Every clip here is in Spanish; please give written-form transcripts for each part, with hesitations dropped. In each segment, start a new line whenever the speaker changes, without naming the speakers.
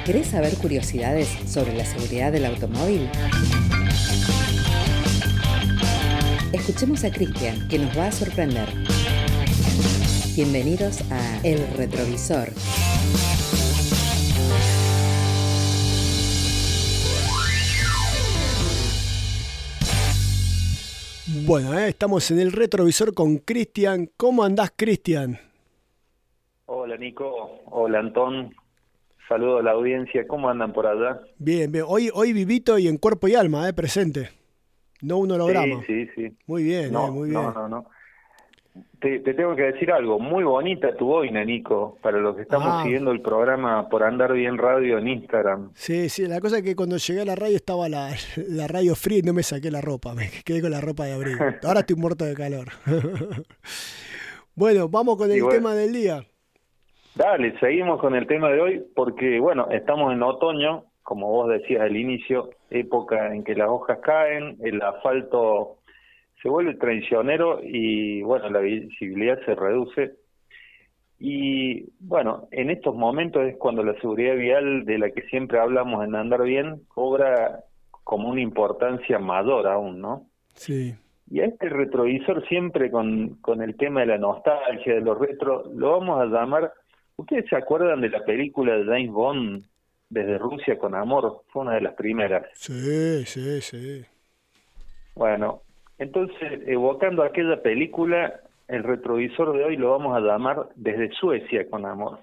¿Querés saber curiosidades sobre la seguridad del automóvil? Escuchemos a Cristian, que nos va a sorprender. Bienvenidos a El Retrovisor.
Bueno, estamos en El Retrovisor con Cristian. ¿Cómo andás, Cristian?
Hola, Nico. Hola, Antón. Saludos a la audiencia. ¿Cómo andan por allá?
Bien, bien. Hoy vivito y en cuerpo y alma, presente. No un holograma.
Sí.
Muy bien, muy bien.
No. Te tengo que decir algo. Muy bonita tu boina, Nico, para los que estamos siguiendo el programa por Andar Bien Radio en Instagram.
Sí. La cosa es que cuando llegué a la radio estaba la radio fría y no me saqué la ropa. Me quedé con la ropa de abrigo. Ahora estoy muerto de calor. Bueno, vamos con el tema del día.
Dale, seguimos con el tema de hoy porque, bueno, estamos en otoño, como vos decías al inicio, época en que las hojas caen, el asfalto se vuelve traicionero y, bueno, la visibilidad se reduce. Y, bueno, en estos momentos es cuando la seguridad vial, de la que siempre hablamos en Andar Bien, cobra como una importancia mayor aún, ¿no?
Sí.
Y a este retrovisor siempre con el tema de la nostalgia, de los retro, lo vamos a llamar... ¿Ustedes se acuerdan de la película de James Bond, Desde Rusia con Amor? Fue una de las primeras.
Sí.
Bueno, entonces, evocando aquella película, el retrovisor de hoy lo vamos a llamar Desde Suecia con Amor.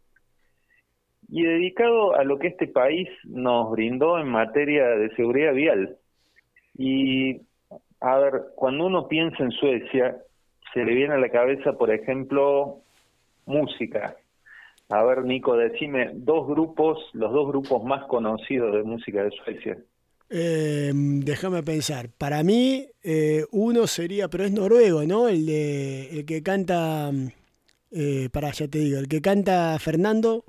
Y dedicado a lo que este país nos brindó en materia de seguridad vial. Y, a ver, cuando uno piensa en Suecia, se le viene a la cabeza, por ejemplo, música. A ver, Nico, decime los dos grupos más conocidos de música de Suecia.
Déjame pensar. Para mí, uno sería, pero es noruego, ¿no? El que canta, ya te digo, el que canta Fernando.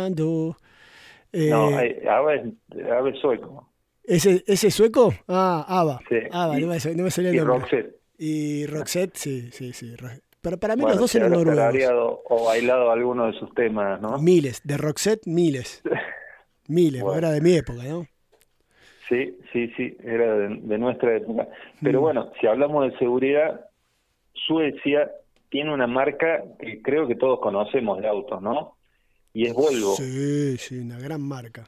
No, a ver, sueco.
¿Ese sueco? ABBA.
Sí.
ABBA, no me salía el nombre.
Roxette.
Y Roxette, sí. Pero para mí
bueno,
los dos eran noruegos.
Tarareado o bailado alguno de sus temas, ¿no?
Miles, de Roxette, miles. Bueno. Era de mi época, ¿no?
Sí, era de nuestra época. Pero bueno, si hablamos de seguridad, Suecia tiene una marca que creo que todos conocemos de autos, ¿no? Y es Volvo.
Sí, una gran marca.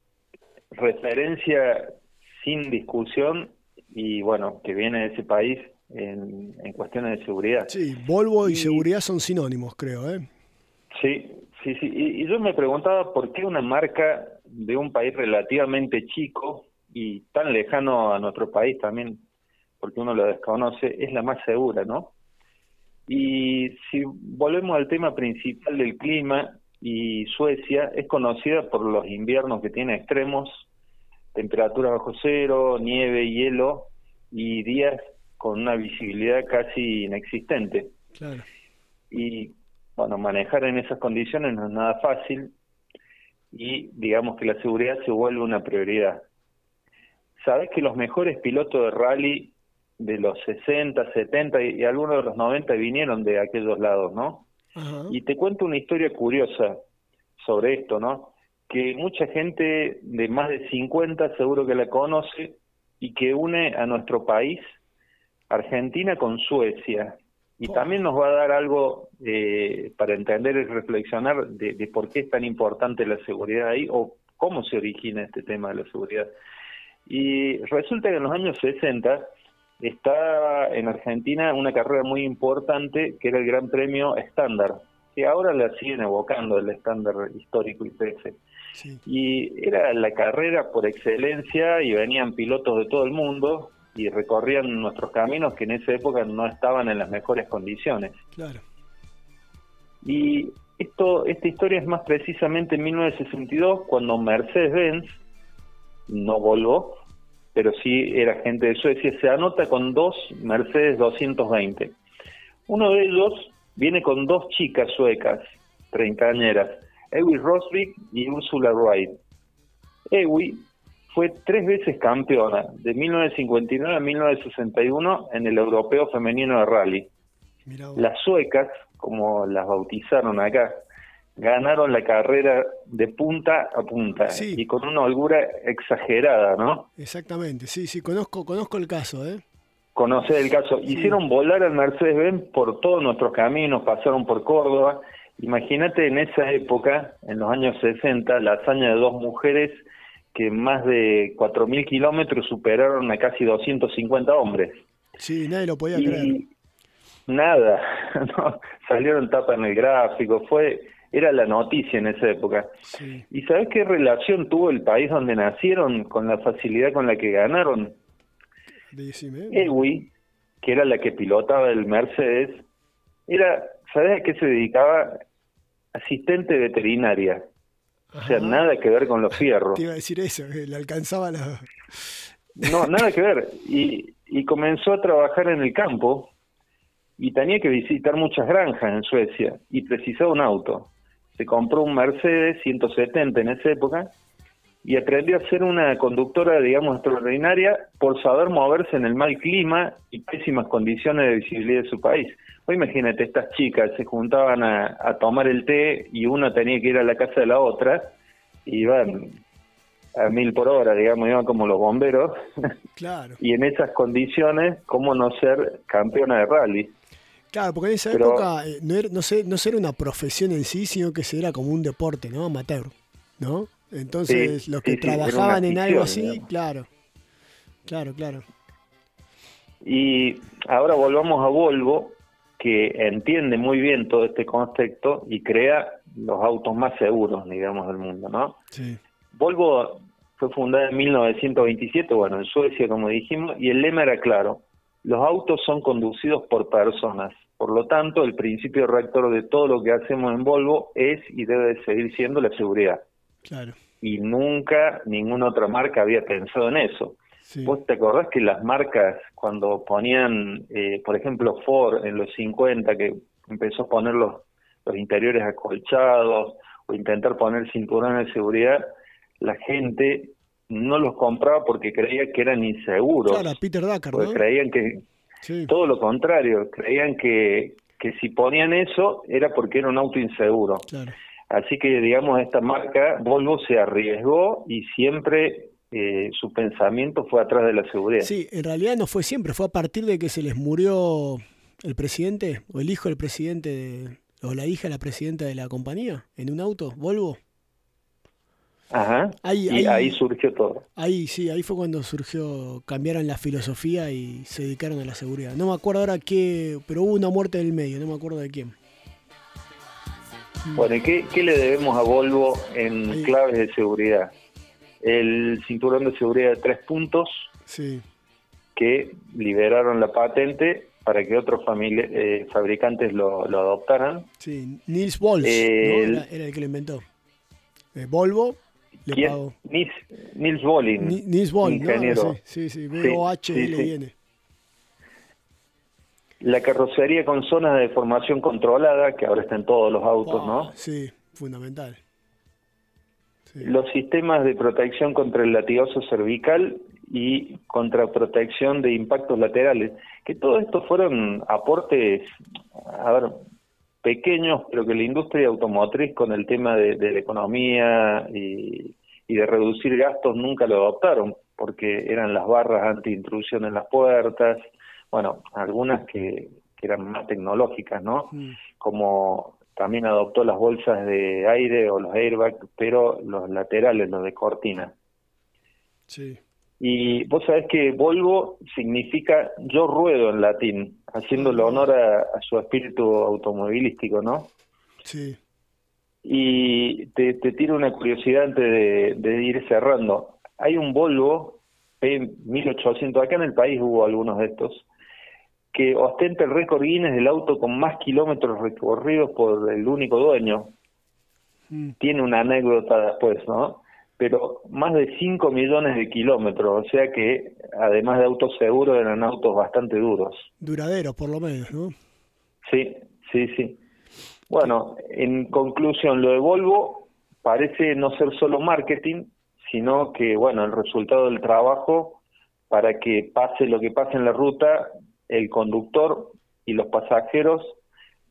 Referencia sin discusión y bueno, que viene de ese país en cuestiones de seguridad.
Sí, Volvo y seguridad son sinónimos, creo, ¿eh?
Sí. Y yo me preguntaba por qué una marca de un país relativamente chico y tan lejano a nuestro país también, porque uno lo desconoce, es la más segura, ¿no? Y si volvemos al tema principal del clima, y Suecia es conocida por los inviernos que tiene extremos, temperatura bajo cero, nieve, hielo y días con una visibilidad casi inexistente.
Claro.
Y bueno, manejar en esas condiciones no es nada fácil y digamos que la seguridad se vuelve una prioridad. Sabés que los mejores pilotos de rally de los 60, 70 y algunos de los 90 vinieron de aquellos lados, ¿no?
Ajá.
Y te cuento una historia curiosa sobre esto, ¿no? Que mucha gente de más de 50 seguro que la conoce y que une a nuestro país, Argentina con Suecia. Y también nos va a dar algo para entender y reflexionar de por qué es tan importante la seguridad ahí o cómo se origina este tema de la seguridad. Y resulta que en los años 60 estaba en Argentina una carrera muy importante que era el Gran Premio Estándar, que ahora la siguen evocando, el estándar histórico IPF.
Sí.
Y era la carrera por excelencia y venían pilotos de todo el mundo y recorrían nuestros caminos que en esa época no estaban en las mejores condiciones.
Claro.
Y esta historia es más precisamente en 1962, cuando Mercedes-Benz, no Volvo, pero sí era gente de Suecia, se anota con dos Mercedes 220. Uno de ellos viene con dos chicas suecas, treintañeras, Ewi Rosvik y Ursula Wright. Ewi fue 3 veces campeona, de 1959 a 1961, en el Europeo Femenino de Rally. Las suecas, como las bautizaron acá, ganaron la carrera de punta a punta,
Sí.
y con una holgura exagerada, ¿no?
Exactamente, sí, conozco el caso, ¿eh?
Conocer el caso.
Sí.
Hicieron volar al Mercedes-Benz por todos nuestros caminos, pasaron por Córdoba. Imagínate en esa época, en los años 60, la hazaña de dos mujeres que en más de 4.000 kilómetros superaron a casi 250 hombres.
Sí, nadie lo podía creer.
Y nada, no, salieron tapas en el gráfico, era la noticia en esa época.
Sí.
¿Y sabes qué relación tuvo el país donde nacieron con la facilidad con la que ganaron?
Decime.
Ewi, que era la que pilotaba el Mercedes, ¿sabes a qué se dedicaba? Asistente veterinaria. O sea,
Ajá.
nada que ver con los fierros.
Te iba a decir eso, que le alcanzaba la...
No, nada que ver. Y comenzó a trabajar en el campo y tenía que visitar muchas granjas en Suecia y precisaba un auto. Se compró un Mercedes 170 en esa época y aprendió a ser una conductora, digamos, extraordinaria por saber moverse en el mal clima y pésimas condiciones de visibilidad de su país. Pues imagínate, estas chicas se juntaban a tomar el té y una tenía que ir a la casa de la otra y iban a 1.000 por hora, digamos, iban como los bomberos.
Claro.
Y en esas condiciones, ¿cómo no ser campeona de rally?
Claro, porque en esa
Pero-
época no era una profesión en sí, sino que era como un deporte, ¿no? Amateur, ¿no? Entonces,
Sí,
los que
sí, sí, era una
trabajaban en algo
afición,
así,
digamos.
claro.
Y ahora volvamos a Volvo, que entiende muy bien todo este contexto y crea los autos más seguros, digamos, del mundo, ¿no?
Sí,
Volvo fue fundada en 1927, bueno, en Suecia, como dijimos, y el lema era claro: los autos son conducidos por personas. Por lo tanto, el principio rector de todo lo que hacemos en Volvo es y debe de seguir siendo la seguridad.
claro.
Y nunca ninguna otra marca había pensado en eso.
Sí.
¿Vos te acordás que las marcas, cuando ponían, por ejemplo, Ford en los 50, que empezó a poner los interiores acolchados o intentar poner cinturones de seguridad, la gente no los compraba porque creía que eran inseguros?
Claro, a Peter Drucker,
Porque
¿no?
creían que,
Sí,
todo lo contrario, creían que si ponían eso era porque era un auto inseguro.
claro.
Así que, digamos, esta marca, Volvo, se arriesgó y siempre su pensamiento fue atrás de la seguridad.
Sí, en realidad no fue siempre, fue a partir de que se les murió el presidente, o el hijo del presidente, o la hija de la presidenta de la compañía, en un auto, Volvo.
Ajá. Y ahí surgió todo.
Ahí fue cuando cambiaron la filosofía y se dedicaron a la seguridad. No me acuerdo ahora qué, pero hubo una muerte en el medio, no me acuerdo de quién.
Bueno, ¿y qué le debemos a Volvo en
Ahí.
claves de seguridad? El cinturón de seguridad de 3 puntos,
Sí,
que liberaron la patente para que otros fabricantes lo adoptaran.
sí, Niels Bohr, ¿no? Era el que lo inventó. Volvo le pagó.
Nils Bohlin,
Niels Bohr, ¿no?
ingeniero.
Sí, B-O-H-L-I-N.
La carrocería con zonas de deformación controlada, que ahora está en todos los autos, ¿no?
Sí, fundamental. Sí.
Los sistemas de protección contra el latigazo cervical y contra protección de impactos laterales, que todo esto fueron aportes, pequeños, pero que la industria automotriz, con el tema de la economía y de reducir gastos, nunca lo adoptaron, porque eran las barras anti-intrusión en las puertas, bueno, algunas que eran más tecnológicas, ¿no? Como también adoptó las bolsas de aire o los airbags, pero los laterales, los de cortina.
Sí.
Y vos sabés que Volvo significa yo ruedo en latín, haciéndole honor a su espíritu automovilístico, ¿no?
Sí.
Y te tiro una curiosidad antes de ir cerrando. Hay un Volvo P1800, acá en el país hubo algunos de estos, que ostenta el récord Guinness del auto con más kilómetros recorridos por el único dueño. Tiene una anécdota después, ¿no? Pero más de 5 millones de kilómetros, o sea que además de autos seguros eran autos bastante duros.
Duraderos, por lo menos, ¿no?
Sí. Bueno, en conclusión, lo de Volvo parece no ser solo marketing, sino que, bueno, el resultado del trabajo para que pase lo que pase en la ruta, el conductor y los pasajeros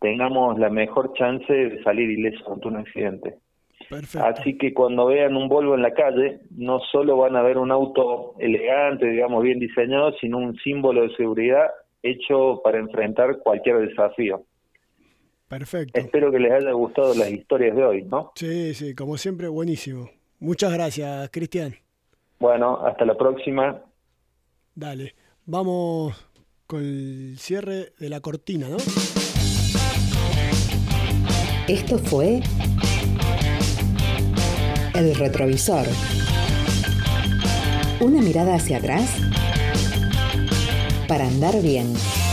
tengamos la mejor chance de salir ilesos ante un accidente.
Perfecto.
Así que cuando vean un Volvo en la calle, no solo van a ver un auto elegante, digamos, bien diseñado, sino un símbolo de seguridad hecho para enfrentar cualquier desafío.
Perfecto.
Espero que les haya gustado las historias de hoy, ¿no?
Sí, como siempre, buenísimo. Muchas gracias, Cristian.
Bueno, hasta la próxima.
Dale, vamos con el cierre de la cortina, ¿no?
Esto fue El Retrovisor. Una mirada hacia atrás para andar bien.